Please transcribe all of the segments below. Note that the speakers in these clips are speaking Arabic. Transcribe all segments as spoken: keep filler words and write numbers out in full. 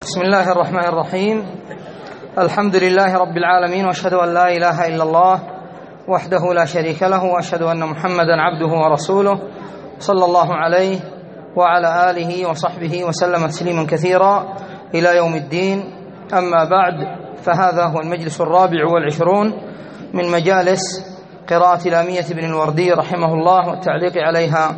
بسم الله الرحمن الرحيم. الحمد لله رب العالمين، واشهد ان لا اله الا الله وحده لا شريك له، واشهد ان محمدا عبده ورسوله صلى الله عليه وعلى اله وصحبه وسلم تسليما كثيرا الى يوم الدين. اما بعد، فهذا هو المجلس الرابع والعشرون من مجالس قراءة لامية بن الوردي رحمه الله والتعليق عليها.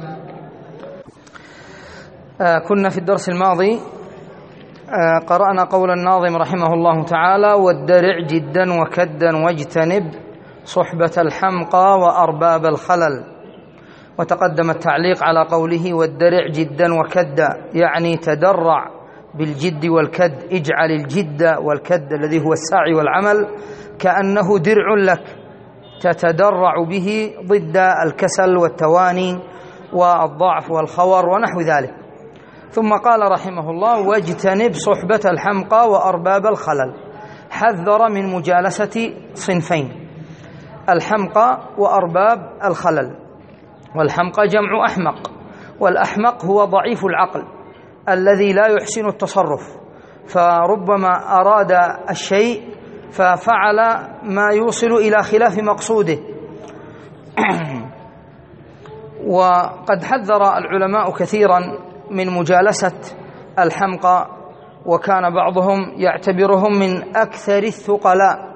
آه كنا في الدرس الماضي آه قرأنا قول الناظم رحمه الله تعالى: وادرع جدا وكدا واجتنب صحبة الحمقى وأرباب الخلل. وتقدم التعليق على قوله وادرع جدا وكدا، يعني تدرع بالجد والكد، اجعل الجد والكد الذي هو السعي والعمل كأنه درع لك تتدرع به ضد الكسل والتواني والضعف والخور ونحو ذلك. ثم قال رحمه الله: واجتنب صحبة الحمقى وأرباب الخلل. حذر من مجالسة صنفين: الحمقى وأرباب الخلل. والحمقى جمع أحمق، والأحمق هو ضعيف العقل الذي لا يحسن التصرف، فربما أراد الشيء ففعل ما يوصل إلى خلاف مقصوده. وقد حذر العلماء كثيرا من مجالسة الحمقى، وكان بعضهم يعتبرهم من أكثر الثقلاء،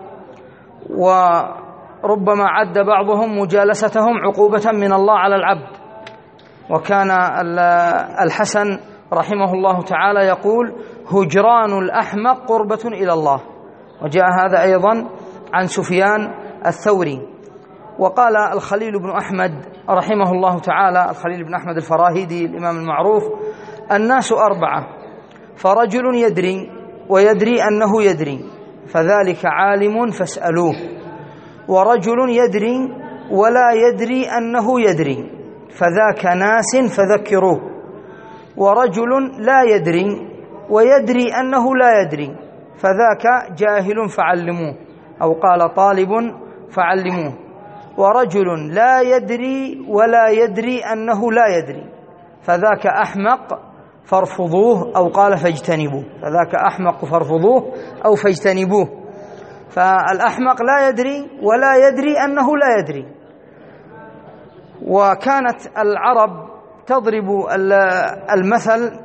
وربما عد بعضهم مجالستهم عقوبة من الله على العبد. وكان الحسن رحمه الله تعالى يقول: هجران الأحمق قربة إلى الله. وجاء هذا أيضا عن سفيان الثوري. وقال الخليل بن أحمد رحمه الله تعالى، الخليل بن أحمد الفراهيدي الإمام المعروف: الناس أربعة، فرجل يدري ويدري أنه يدري فذلك عالم فاسألوه، ورجل يدري ولا يدري أنه يدري فذاك ناس فذكروه، ورجل لا يدري ويدري أنه لا يدري فذاك جاهل فعلموه، أو قال طالب فعلموه. ورجل لا يدري ولا يدري أنه لا يدري فذاك أحمق فارفضوه، أو قال فاجتنبوه، فذاك أحمق فارفضوه أو فاجتنبوه. فالأحمق لا يدري ولا يدري أنه لا يدري. وكانت العرب تضرب المثل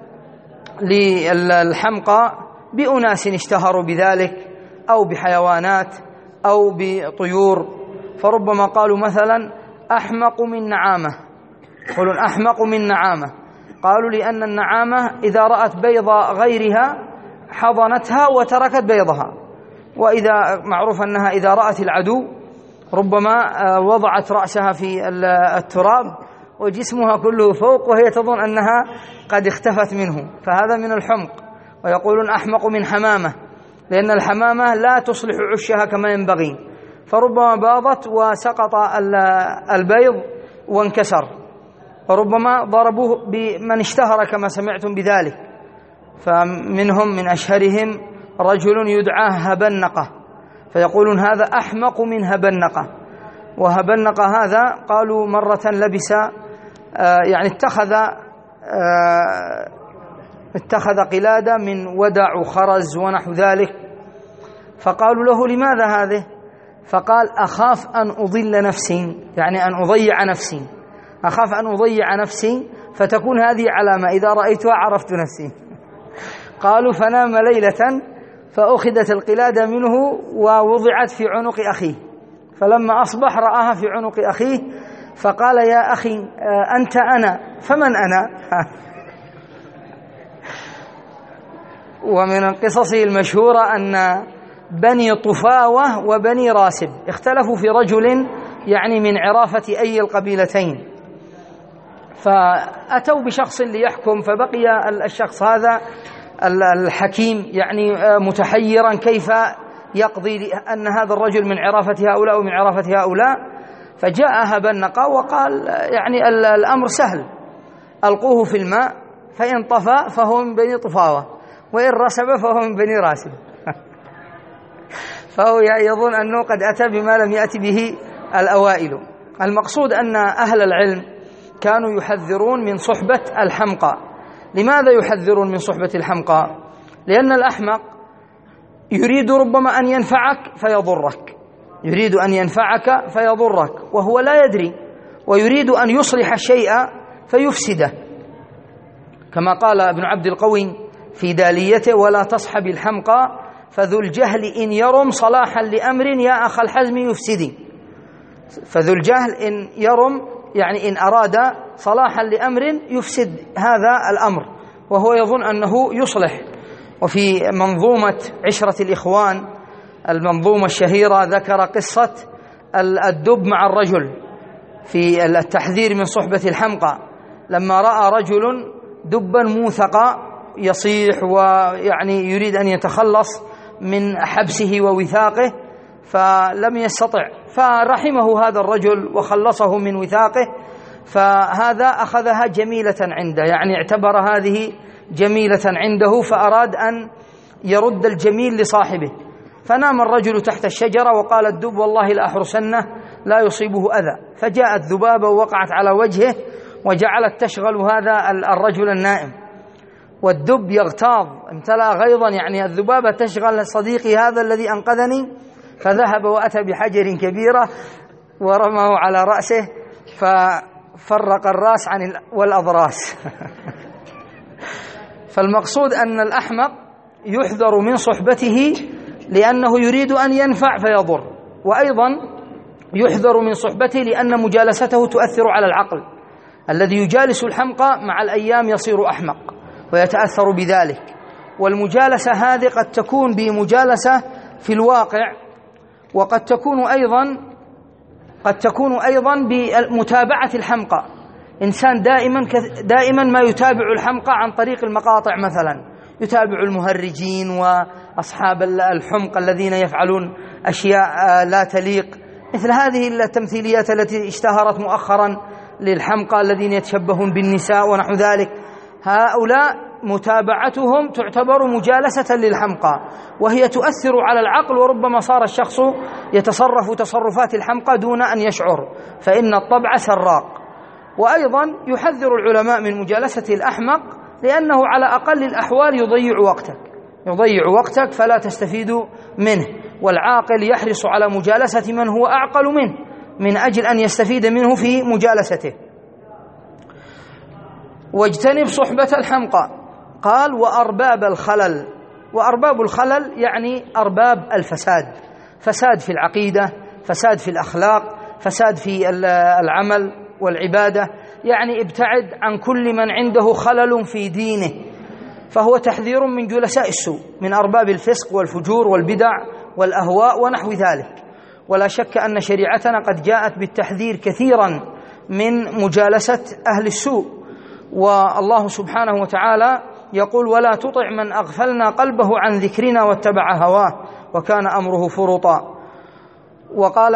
للحمقى بأناس اشتهروا بذلك، أو بحيوانات أو بطيور. فربما قالوا مثلا: أحمق من نعامة. يقولون أحمق من نعامة، قالوا لأن النعامة إذا رأت بيض غيرها حضنتها وتركت بيضها، وإذا معروف أنها إذا رأت العدو ربما وضعت رأسها في التراب وجسمها كله فوق، وهي تظن أنها قد اختفت منه، فهذا من الحمق. ويقولون أحمق من حمامة، لأن الحمامة لا تصلح عشها كما ينبغي، فربما باضت وسقط البيض وانكسر. وربما ضربوه بمن اشتهر كما سمعتم بذلك، فمنهم من أشهرهم رجل يدعى هبنقة، فيقولون هذا أحمق من هبنقة. وهبنقة هذا قالوا مرة لبس يعني اتخذ اتخذ قلادة من ودع وخرز ونحو ذلك، فقالوا له: لماذا هذه؟ فقال: أخاف أن أضل نفسي، يعني أن أضيع نفسي، أخاف أن أضيع نفسي فتكون هذه علامة إذا رأيتها عرفت نفسي. قالوا: فنام ليلة فأخذت القلادة منه ووضعت في عنق أخيه، فلما أصبح رآها في عنق أخيه فقال: يا أخي أنت أنا، فمن أنا؟ ومن القصص المشهورة أن بني طفاوة وبني راسب اختلفوا في رجل يعني من عرافة أي القبيلتين، فأتوا بشخص ليحكم، فبقي الشخص هذا الحكيم يعني متحيرا كيف يقضي أن هذا الرجل من عرافة هؤلاء ومن عرافة هؤلاء. فجاء هبنقة وقال: يعني الأمر سهل، ألقوه في الماء فإن طفى فهو من بني طفاوة، وإن رسب فهو من بني راسب. فهو يظن أنه قد أتى بما لم يأتي به الأوائل. المقصود أن أهل العلم كانوا يحذرون من صحبة الحمقى. لماذا يحذرون من صحبة الحمقى؟ لأن الأحمق يريد ربما أن ينفعك فيضرك، يريد أن ينفعك فيضرك وهو لا يدري، ويريد أن يصلح الشيء فيفسده، كما قال ابن عبد القوي في داليته: ولا تصحب الحمقى فذو الجهل إن يرم صلاحا لأمر يا أخ الحزم يفسدي. فذو الجهل إن يرم يعني إن أراد صلاحا لأمر يفسد هذا الأمر، وهو يظن أنه يصلح. وفي منظومة عشرة الإخوان المنظومة الشهيرة ذكر قصة الدب مع الرجل في التحذير من صحبة الحمقى، لما رأى رجل دبا موثقا يصيح ويعني يريد أن يتخلص من حبسه ووثاقه فلم يستطع، فرحمه هذا الرجل وخلصه من وثاقه، فهذا أخذها جميلة عنده، يعني اعتبر هذه جميلة عنده، فأراد أن يرد الجميل لصاحبه، فنام الرجل تحت الشجرة وقال الدب: والله لأحرسنه لا يصيبه أذى. فجاءت ذبابة ووقعت على وجهه وجعلت تشغل هذا الرجل النائم، والدب يغتاظ امتلأ غيظا، يعني الذبابة تشغل صديقي هذا الذي أنقذني، فذهب وأتى بحجر كبيرة ورماه على رأسه ففرق الرأس عن والأضراس. فالمقصود أن الأحمق يحذر من صحبته لأنه يريد أن ينفع فيضر، وأيضا يحذر من صحبته لأن مجالسته تؤثر على العقل. الذي يجالس الحمقى مع الأيام يصير أحمق ويتأثر بذلك. والمجالسة هذه قد تكون بمجالسة في الواقع، وقد تكون أيضا قد تكون أيضا بمتابعة الحمقى. إنسان دائما دائما ما يتابع الحمقى عن طريق المقاطع، مثلا يتابع المهرجين وأصحاب الحمق الذين يفعلون أشياء لا تليق، مثل هذه التمثيليات التي اشتهرت مؤخرا للحمقى الذين يتشبهون بالنساء ونحو ذلك. هؤلاء متابعتهم تعتبر مجالسة للحمقى، وهي تؤثر على العقل، وربما صار الشخص يتصرف تصرفات الحمقى دون أن يشعر، فإن الطبع سراق. وأيضا يحذر العلماء من مجالسة الأحمق لأنه على أقل الأحوال يضيع وقتك يضيع وقتك فلا تستفيد منه، والعاقل يحرص على مجالسة من هو أعقل منه من أجل أن يستفيد منه في مجالسته. واجتنب صحبة الحمقى. قال: وأرباب الخلل. وأرباب الخلل يعني أرباب الفساد، فساد في العقيدة، فساد في الأخلاق، فساد في العمل والعبادة، يعني ابتعد عن كل من عنده خلل في دينه، فهو تحذير من جلساء السوء، من أرباب الفسق والفجور والبدع والأهواء ونحو ذلك. ولا شك أن شريعتنا قد جاءت بالتحذير كثيرا من مجالسة أهل السوء، والله سبحانه وتعالى يقول: ولا تطع من أغفلنا قلبه عن ذكرنا واتبع هواه وكان أمره فرطا. وقال: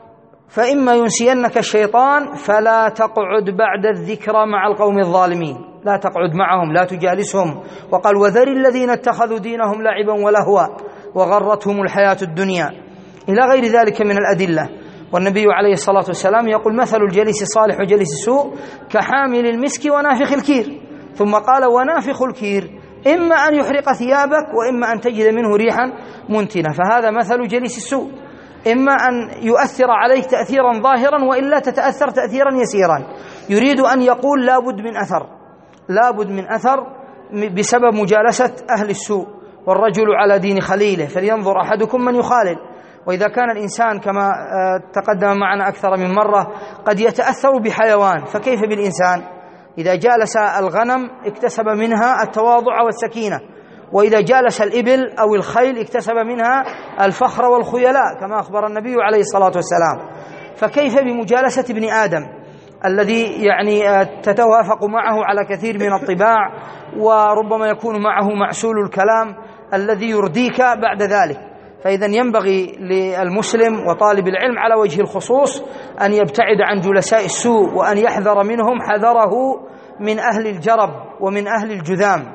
فإما ينسينك الشيطان فلا تقعد بعد الذكرى مع القوم الظالمين، لا تقعد معهم، لا تجالسهم. وقال: وذر الذين اتخذوا دينهم لعبا ولهوا وغرتهم الحياة الدنيا، إلى غير ذلك من الأدلة. والنبي عليه الصلاة والسلام يقول: مثل الجليس الصالح وجليس السوء كحامل المسك ونافخ الكير. ثم قال: ونافخ الكير إما أن يحرق ثيابك وإما أن تجد منه ريحا منتنة. فهذا مثل جليس السوء، إما أن يؤثر عليك تأثيرا ظاهرا وإلا تتأثر تأثيرا يسيرا. يريد أن يقول لابد من أثر لابد من أثر بسبب مجالسة أهل السوء. والرجل على دين خليله فلينظر أحدكم من يخالل. وإذا كان الإنسان كما تقدم معنا أكثر من مرة قد يتأثر بحيوان، فكيف بالإنسان؟ إذا جالس الغنم اكتسب منها التواضع والسكينة، وإذا جالس الإبل أو الخيل اكتسب منها الفخر والخيلاء كما أخبر النبي عليه الصلاة والسلام. فكيف بمجالسة ابن آدم الذي يعني تتوافق معه على كثير من الطباع، وربما يكون معه معسول الكلام الذي يرديك بعد ذلك. فإذا ينبغي للمسلم وطالب العلم على وجه الخصوص أن يبتعد عن جلساء السوء، وأن يحذر منهم حذره من أهل الجرب ومن أهل الجذام.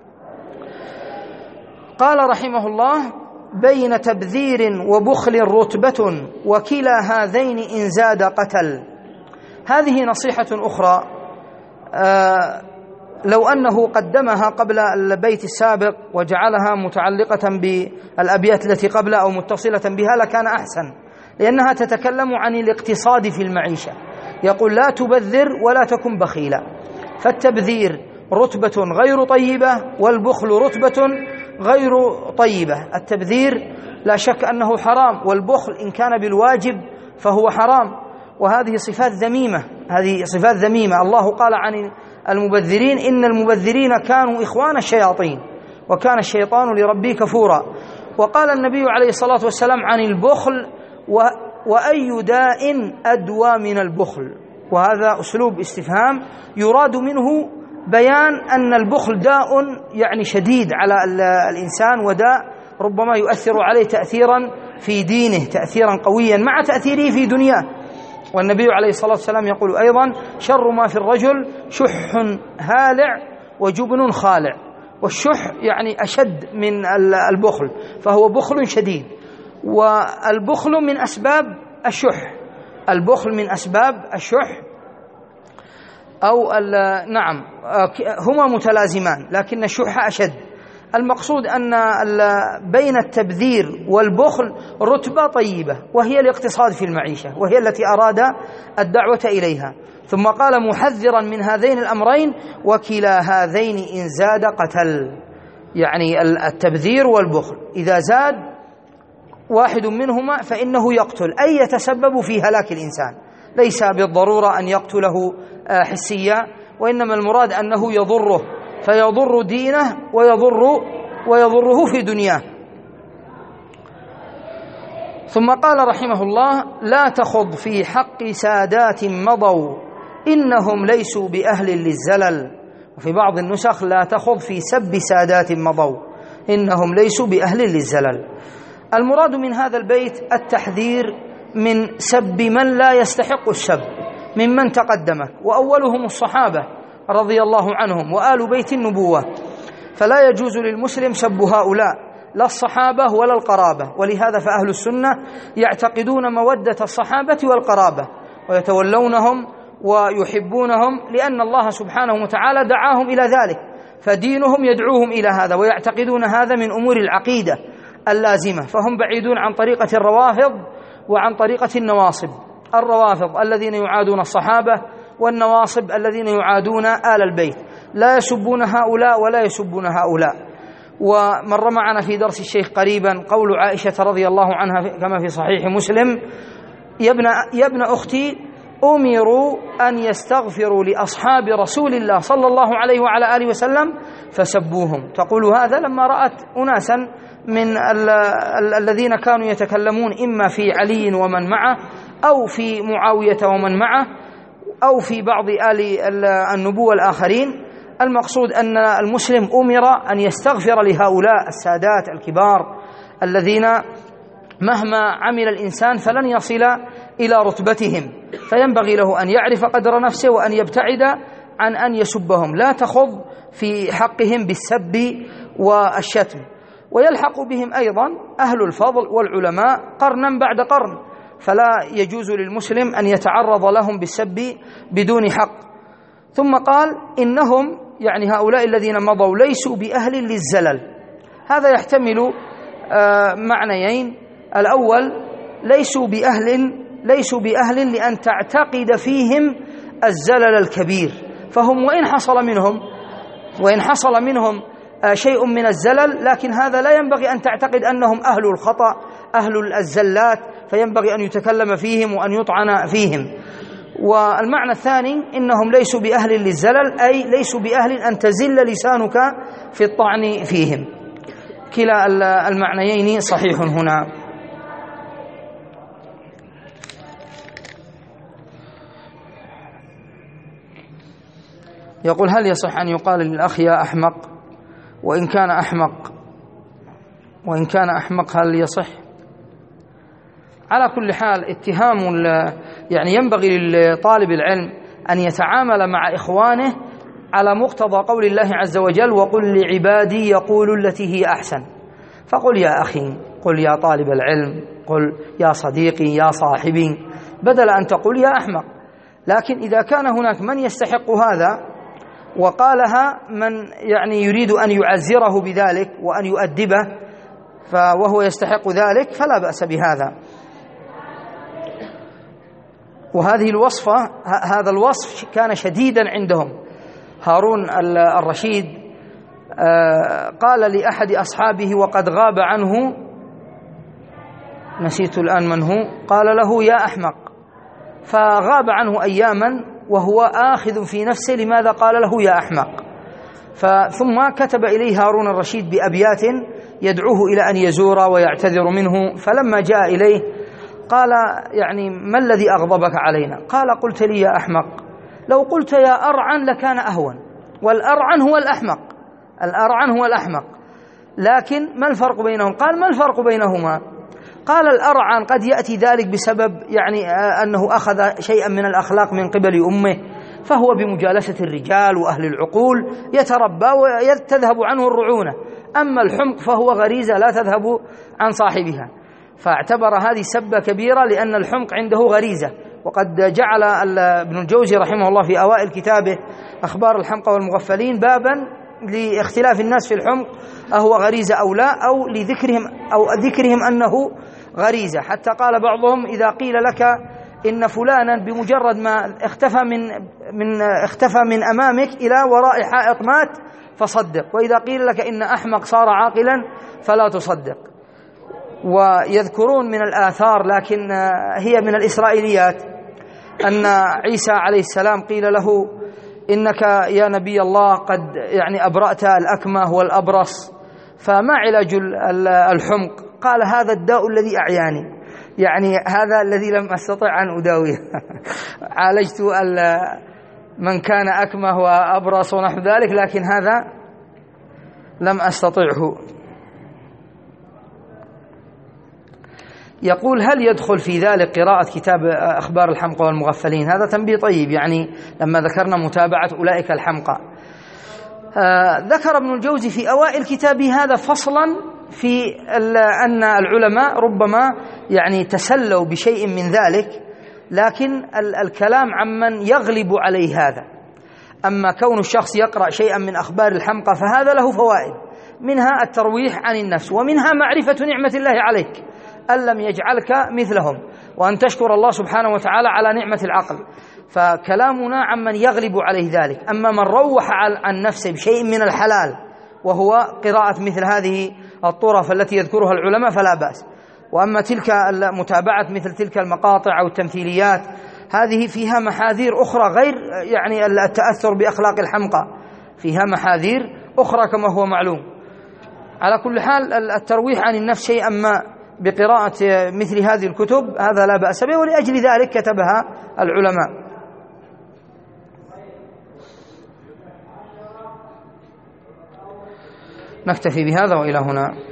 قال رحمه الله: بين تبذير وبخل رتبة وكلا هذين إن زاد قتل. هذه نصيحة أخرى لو أنه قدمها قبل البيت السابق وجعلها متعلقة بالأبيات التي قبلها أو متصلة بها لكان أحسن، لأنها تتكلم عن الاقتصاد في المعيشة. يقول: لا تبذر ولا تكن بخيلا. فالتبذير رتبة غير طيبة، والبخل رتبة غير طيبة. التبذير لا شك أنه حرام، والبخل إن كان بالواجب فهو حرام، وهذه صفات ذميمة، هذه صفات ذميمة. الله قال عن المبذرين: إن المبذرين كانوا إخوان الشياطين وكان الشيطان لربه كفورا. وقال النبي عليه الصلاة والسلام عن البخل: وأي داء أدوى من البخل. وهذا أسلوب استفهام يراد منه بيان أن البخل داء يعني شديد على الإنسان، وداء ربما يؤثر عليه تأثيرا في دينه، تأثيرا قويا مع تأثيره في دنياه. والنبي عليه الصلاة والسلام يقول أيضا: شر ما في الرجل شح هالع وجبن خالع. والشح يعني أشد من البخل، فهو بخل شديد. والبخل من أسباب الشح، البخل من أسباب الشح، أو نعم هما متلازمان لكن الشح أشد. المقصود أن بين التبذير والبخل رتبة طيبة، وهي الاقتصاد في المعيشة، وهي التي أراد الدعوة إليها. ثم قال محذرا من هذين الأمرين: وكلا هذين إن زاد قتل. يعني التبذير والبخل إذا زاد واحد منهما فإنه يقتل، أي يتسبب في هلاك الإنسان. ليس بالضرورة أن يقتله حسيا، وإنما المراد أنه يضره، فيضر دينه ويضر ويضره في دنياه. ثم قال رحمه الله: لا تخض في حق سادات مضوا إنهم ليسوا بأهل للزلل. وفي بعض النسخ: لا تخض في سب سادات مضوا إنهم ليسوا بأهل للزلل. المراد من هذا البيت التحذير من سب من لا يستحق السب ممن تقدمك، وأولهم الصحابة رضي الله عنهم وآل بيت النبوة، فلا يجوز للمسلم سب هؤلاء، لا الصحابة ولا القرابة. ولهذا فأهل السنة يعتقدون مودة الصحابة والقرابة ويتولونهم ويحبونهم، لأن الله سبحانه وتعالى دعاهم إلى ذلك، فدينهم يدعوهم إلى هذا، ويعتقدون هذا من أمور العقيدة اللازمة. فهم بعيدون عن طريقة الروافض وعن طريقة النواصب. الروافض الذين يعادون الصحابة، والنواصب الذين يعادون آل البيت، لا يسبون هؤلاء ولا يسبون هؤلاء. ومر معنا في درس الشيخ قريبا قول عائشة رضي الله عنها كما في صحيح مسلم: يا ابن, يا ابن أختي أمروا أن يستغفروا لأصحاب رسول الله صلى الله عليه وعلى آله وسلم فسبوهم. تقول هذا لما رأت أناسا من ال ال الذين كانوا يتكلمون إما في علي ومن معه، أو في معاوية ومن معه، أو في بعض آل النبوة الآخرين. المقصود أن المسلم أمر أن يستغفر لهؤلاء السادات الكبار الذين مهما عمل الإنسان فلن يصل إلى رتبتهم، فينبغي له أن يعرف قدر نفسه وأن يبتعد عن أن يسبهم. لا تخض في حقهم بالسب والشتم. ويلحق بهم أيضا أهل الفضل والعلماء قرنا بعد قرن، فلا يجوز للمسلم أن يتعرض لهم بالسب بدون حق. ثم قال: إنهم يعني هؤلاء الذين مضوا ليسوا بأهل للزلل. هذا يحتمل آه معنيين: الأول ليسوا بأهل ليسوا بأهل لأن تعتقد فيهم الزلل الكبير، فهم وإن حصل منهم وإن حصل منهم آه شيء من الزلل، لكن هذا لا ينبغي أن تعتقد أنهم أهل الخطأ أهل الزلات، فينبغي أن يتكلم فيهم وأن يطعن فيهم. والمعنى الثاني: إنهم ليسوا بأهل للزلل، أي ليسوا بأهل أن تزل لسانك في الطعن فيهم. كلا المعنيين صحيح هنا. يقول: هل يصح أن يقال للأخ يا أحمق وإن كان أحمق وإن كان أحمق هل يصح؟ على كل حال اتهام يعني ينبغي لطالب العلم أن يتعامل مع إخوانه على مقتضى قول الله عز وجل: وقل لعبادي يقولوا التي هي أحسن. فقل يا أخي، قل يا طالب العلم، قل يا صديقي، يا صاحبي، بدل أن تقول يا أحمق. لكن إذا كان هناك من يستحق هذا وقالها من يعني يريد أن يعزره بذلك وأن يؤدبه وهو يستحق ذلك فلا بأس بهذا. وهذه الوصفة هذا الوصف كان شديدا عندهم. هارون الرشيد قال لأحد أصحابه وقد غاب عنه، نسيت الآن من هو، قال له يا أحمق، فغاب عنه أياما وهو آخذ في نفسه لماذا قال له يا أحمق. ثم كتب إليه هارون الرشيد بأبيات يدعوه إلى أن يزور ويعتذر منه. فلما جاء إليه قال يعني ما الذي أغضبك علينا؟ قال قلت لي يا أحمق، لو قلت يا أرعن لكان أهون، والأرعن هو الأحمق، الأرعن هو الأحمق، لكن ما الفرق بينهم؟ قال ما الفرق بينهما؟ قال الأرعن قد يأتي ذلك بسبب يعني أنه أخذ شيئا من الأخلاق من قبل أمه، فهو بمجالسة الرجال وأهل العقول يتربى وتذهب عنه الرعونة. أما الحمق فهو غريزة لا تذهب عن صاحبها، فاعتبر هذه سبة كبيرة لأن الحمق عنده غريزة. وقد جعل ابن الجوزي رحمه الله في أوائل كتابه أخبار الحمقى والمغفلين بابا لاختلاف الناس في الحمق أهو غريزة أو لا، أو لذكرهم أو ذكرهم أنه غريزة، حتى قال بعضهم إذا قيل لك إن فلانا بمجرد ما اختفى من من اختفى من أمامك إلى وراء حائط مات فصدق، وإذا قيل لك إن أحمق صار عاقلا فلا تصدق. ويذكرون من الآثار لكن هي من الإسرائيليات أن عيسى عليه السلام قيل له إنك يا نبي الله قد يعني أبرأت الأكمه والأبرص، فما علاج الحمق؟ قال هذا الداء الذي أعياني، يعني هذا الذي لم أستطع أن أداويه عالجت من كان أكمه وأبرص ونحو ذلك، لكن هذا لم أستطعه. يقول هل يدخل في ذلك قراءة كتاب أخبار الحمقى والمغفلين؟ هذا تنبيه طيب، يعني لما ذكرنا متابعة أولئك الحمقى. آه ذكر ابن الجوزي في أوائل كتابه هذا فصلا في أن العلماء ربما يعني تسلوا بشيء من ذلك، لكن الكلام عمن يغلب عليه هذا. أما كون الشخص يقرأ شيئا من أخبار الحمقى فهذا له فوائد، منها الترويح عن النفس، ومنها معرفة نعمة الله عليك أن لم يجعلك مثلهم، وأن تشكر الله سبحانه وتعالى على نعمة العقل. فكلامنا عمن يغلب عليه ذلك. أما من روح عن نفسه بشيء من الحلال وهو قراءة مثل هذه الطرف التي يذكرها العلماء فلا بأس. وأما تلك متابعة مثل تلك المقاطع أو التمثيليات هذه فيها محاذير أخرى غير يعني التأثر بأخلاق الحمقى، فيها محاذير أخرى كما هو معلوم. على كل حال الترويح عن النفس شيئا ما بقراءة مثل هذه الكتب هذا لا بأس به، ولأجل ذلك كتبها العلماء. نكتفي بهذا وإلى هنا.